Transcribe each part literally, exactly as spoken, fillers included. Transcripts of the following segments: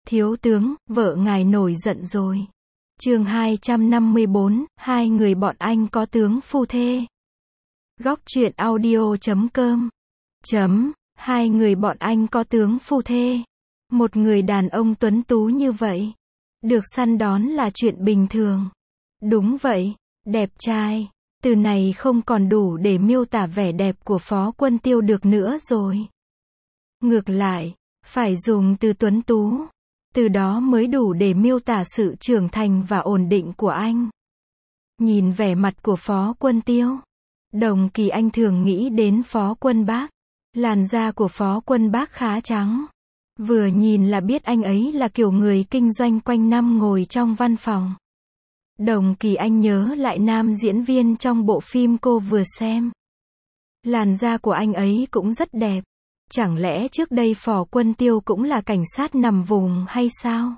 Thiếu tướng, vợ ngài nổi giận rồi. Chương hai trăm năm mươi bốn, hai người bọn anh có tướng phu thê. Góc truyện audio chấm com. Chấm, hai người bọn anh có tướng phu thê. Một người đàn ông tuấn tú như vậy, được săn đón là chuyện bình thường. Đúng vậy, đẹp trai. Từ này không còn đủ để miêu tả vẻ đẹp của Phó Quân Tiêu được nữa rồi. Ngược lại, phải dùng từ tuấn tú. Từ đó mới đủ để miêu tả sự trưởng thành và ổn định của anh. Nhìn vẻ mặt của Phó Quân Tiêu, Đồng Kỳ Anh thường nghĩ đến Phó Quân Bác. Làn da của Phó Quân Bác khá trắng. Vừa nhìn là biết anh ấy là kiểu người kinh doanh quanh năm ngồi trong văn phòng. Đồng Kỳ Anh nhớ lại nam diễn viên trong bộ phim cô vừa xem. Làn da của anh ấy cũng rất đẹp. Chẳng lẽ trước đây Phó Quân Tiêu cũng là cảnh sát nằm vùng hay sao?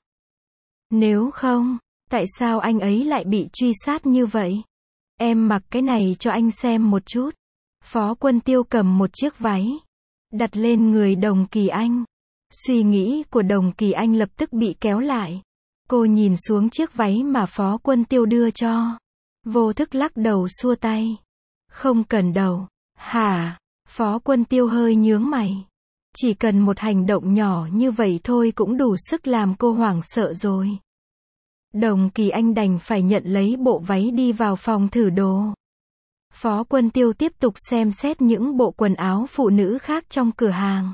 Nếu không, tại sao anh ấy lại bị truy sát như vậy? Em mặc cái này cho anh xem một chút. Phó Quân Tiêu cầm một chiếc váy, đặt lên người Đồng Kỳ Anh. Suy nghĩ của Đồng Kỳ Anh lập tức bị kéo lại. Cô nhìn xuống chiếc váy mà Phó Quân Tiêu đưa cho. Vô thức lắc đầu xua tay. Không cần đâu. Hả? Phó Quân Tiêu hơi nhướng mày. Chỉ cần một hành động nhỏ như vậy thôi cũng đủ sức làm cô hoảng sợ rồi. Đồng Kỳ Anh đành phải nhận lấy bộ váy đi vào phòng thử đồ. Phó Quân Tiêu tiếp tục xem xét những bộ quần áo phụ nữ khác trong cửa hàng.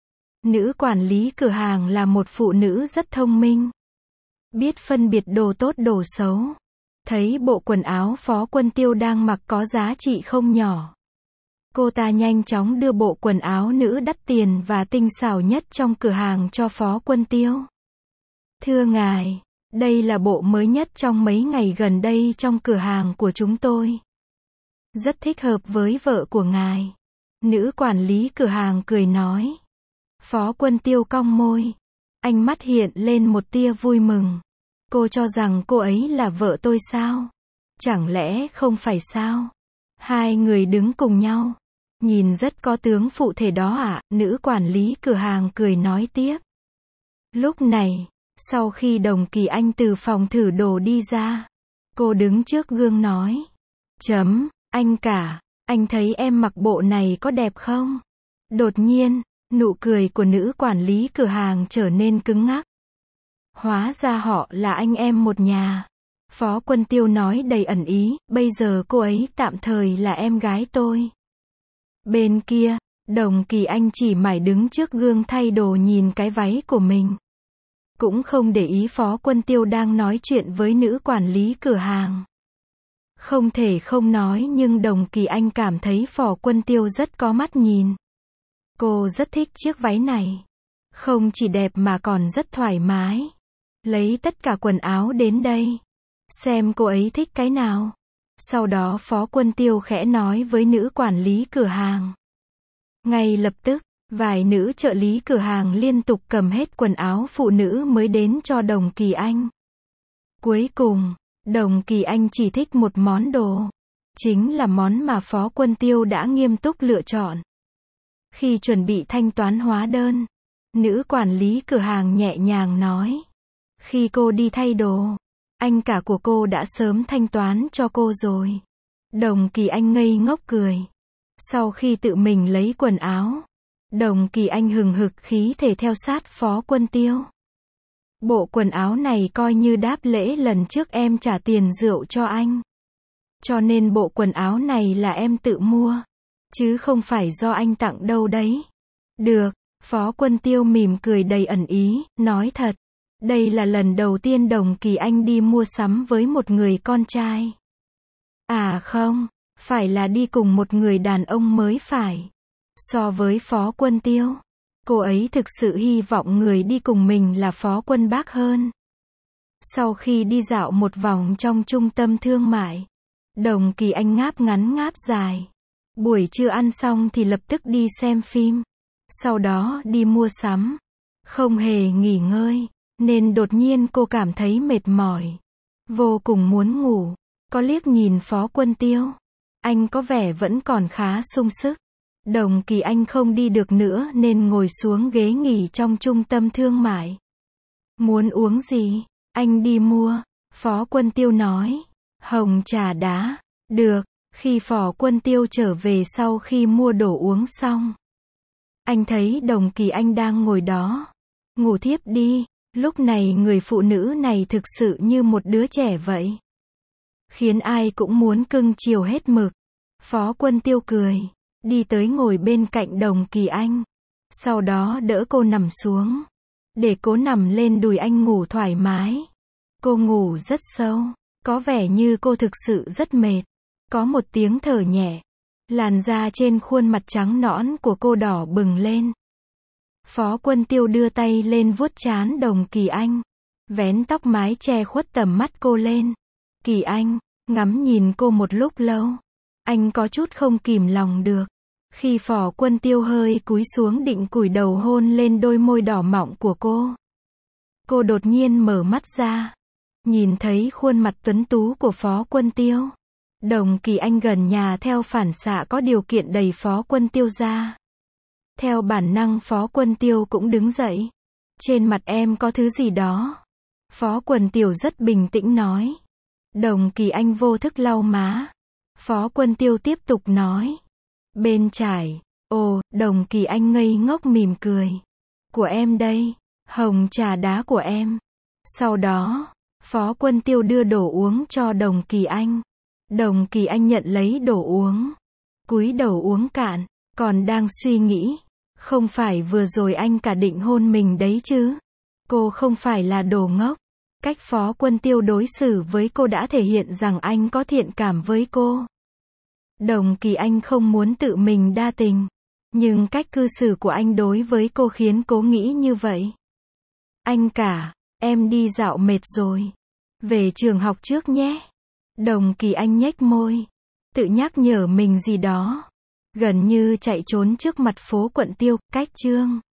Nữ quản lý cửa hàng là một phụ nữ rất thông minh. Biết phân biệt đồ tốt đồ xấu. Thấy bộ quần áo Phó Quân Tiêu đang mặc có giá trị không nhỏ. Cô ta nhanh chóng đưa bộ quần áo nữ đắt tiền và tinh xảo nhất trong cửa hàng cho Phó Quân Tiêu. Thưa ngài, đây là bộ mới nhất trong mấy ngày gần đây trong cửa hàng của chúng tôi. Rất thích hợp với vợ của ngài. Nữ quản lý cửa hàng cười nói. Phó Quân Tiêu cong môi. Ánh mắt hiện lên một tia vui mừng. Cô cho rằng cô ấy là vợ tôi sao? Chẳng lẽ không phải sao? Hai người đứng cùng nhau. Nhìn rất có tướng phụ thể đó ạ, à? Nữ quản lý cửa hàng cười nói tiếp. Lúc này, sau khi Đồng Kỳ Anh từ phòng thử đồ đi ra, cô đứng trước gương nói. Chấm, anh cả, anh thấy em mặc bộ này có đẹp không? Đột nhiên, nụ cười của nữ quản lý cửa hàng trở nên cứng ngắc. Hóa ra họ là anh em một nhà. Phó Quân Tiêu nói đầy ẩn ý, bây giờ cô ấy tạm thời là em gái tôi. Bên kia, Đồng Kỳ Anh chỉ mải đứng trước gương thay đồ nhìn cái váy của mình. Cũng không để ý Phó Quân Tiêu đang nói chuyện với nữ quản lý cửa hàng. Không thể không nói nhưng Đồng Kỳ Anh cảm thấy Phó Quân Tiêu rất có mắt nhìn. Cô rất thích chiếc váy này. Không chỉ đẹp mà còn rất thoải mái. Lấy tất cả quần áo đến đây. Xem cô ấy thích cái nào. Sau đó Phó Quân Tiêu khẽ nói với nữ quản lý cửa hàng. Ngay lập tức, vài nữ trợ lý cửa hàng liên tục cầm hết quần áo phụ nữ mới đến cho Đồng Kỳ Anh. Cuối cùng, Đồng Kỳ Anh chỉ thích một món đồ. Chính là món mà Phó Quân Tiêu đã nghiêm túc lựa chọn. Khi chuẩn bị thanh toán hóa đơn, nữ quản lý cửa hàng nhẹ nhàng nói. Khi cô đi thay đồ, anh cả của cô đã sớm thanh toán cho cô rồi. Đồng Kỳ Anh ngây ngốc cười. Sau khi tự mình lấy quần áo, Đồng Kỳ Anh hừng hực khí thể theo sát Phó Quân Tiêu. Bộ quần áo này coi như đáp lễ lần trước em trả tiền rượu cho anh. Cho nên bộ quần áo này là em tự mua. Chứ không phải do anh tặng đâu đấy. Được, Phó Quân Tiêu mỉm cười đầy ẩn ý, nói thật. Đây là lần đầu tiên Đồng Kỳ Anh đi mua sắm với một người con trai. À không, phải là đi cùng một người đàn ông mới phải. So với Phó Quân Tiêu, cô ấy thực sự hy vọng người đi cùng mình là Phó Quân Bác hơn. Sau khi đi dạo một vòng trong trung tâm thương mại, Đồng Kỳ Anh ngáp ngắn ngáp dài. Buổi trưa ăn xong thì lập tức đi xem phim. Sau đó đi mua sắm. Không hề nghỉ ngơi. Nên đột nhiên cô cảm thấy mệt mỏi. Vô cùng muốn ngủ. Có liếc nhìn Phó Quân Tiêu. Anh có vẻ vẫn còn khá sung sức. Đồng Kỳ Anh không đi được nữa nên ngồi xuống ghế nghỉ trong trung tâm thương mại. Muốn uống gì? Anh đi mua. Phó Quân Tiêu nói. Hồng trà đá. Được. Khi Phó Quân Tiêu trở về sau khi mua đồ uống xong, anh thấy Đồng Kỳ Anh đang ngồi đó. Ngủ thiếp đi. Lúc này người phụ nữ này thực sự như một đứa trẻ vậy. Khiến ai cũng muốn cưng chiều hết mực. Phó Quân Tiêu cười. Đi tới ngồi bên cạnh Đồng Kỳ Anh. Sau đó đỡ cô nằm xuống. Để cô nằm lên đùi anh ngủ thoải mái. Cô ngủ rất sâu. Có vẻ như cô thực sự rất mệt. Có một tiếng thở nhẹ. Làn da trên khuôn mặt trắng nõn của cô đỏ bừng lên. Phó Quân Tiêu đưa tay lên vuốt trán Đồng Kỳ Anh. Vén tóc mái che khuất tầm mắt cô lên. Kỳ Anh, ngắm nhìn cô một lúc lâu. Anh có chút không kìm lòng được. Khi Phó Quân Tiêu hơi cúi xuống định cúi đầu hôn lên đôi môi đỏ mọng của cô. Cô đột nhiên mở mắt ra. Nhìn thấy khuôn mặt tuấn tú của Phó Quân Tiêu. Đồng Kỳ Anh gần nhà theo phản xạ có điều kiện đẩy Phó Quân Tiêu ra. Theo bản năng Phó Quân Tiêu cũng đứng dậy. Trên mặt em có thứ gì đó. Phó Quân Tiêu rất bình tĩnh nói. Đồng Kỳ Anh vô thức lau má. Phó Quân Tiêu tiếp tục nói. Bên trải. Ồ, Đồng Kỳ Anh ngây ngốc mỉm cười. Của em đây. Hồng trà đá của em. Sau đó, Phó Quân Tiêu đưa đồ uống cho Đồng Kỳ Anh. Đồng Kỳ Anh nhận lấy đồ uống. Cúi đầu uống cạn. Còn đang suy nghĩ. Không phải vừa rồi anh cả định hôn mình đấy chứ. Cô không phải là đồ ngốc. Cách Phó Quân Tiêu đối xử với cô đã thể hiện rằng anh có thiện cảm với cô. Đồng Kỳ Anh không muốn tự mình đa tình. Nhưng cách cư xử của anh đối với cô khiến cô nghĩ như vậy. Anh cả, em đi dạo mệt rồi. Về trường học trước nhé. Đồng Kỳ Anh nhếch môi. Tự nhắc nhở mình gì đó. Gần như chạy trốn trước mặt Phố Quận Tiêu, cách chương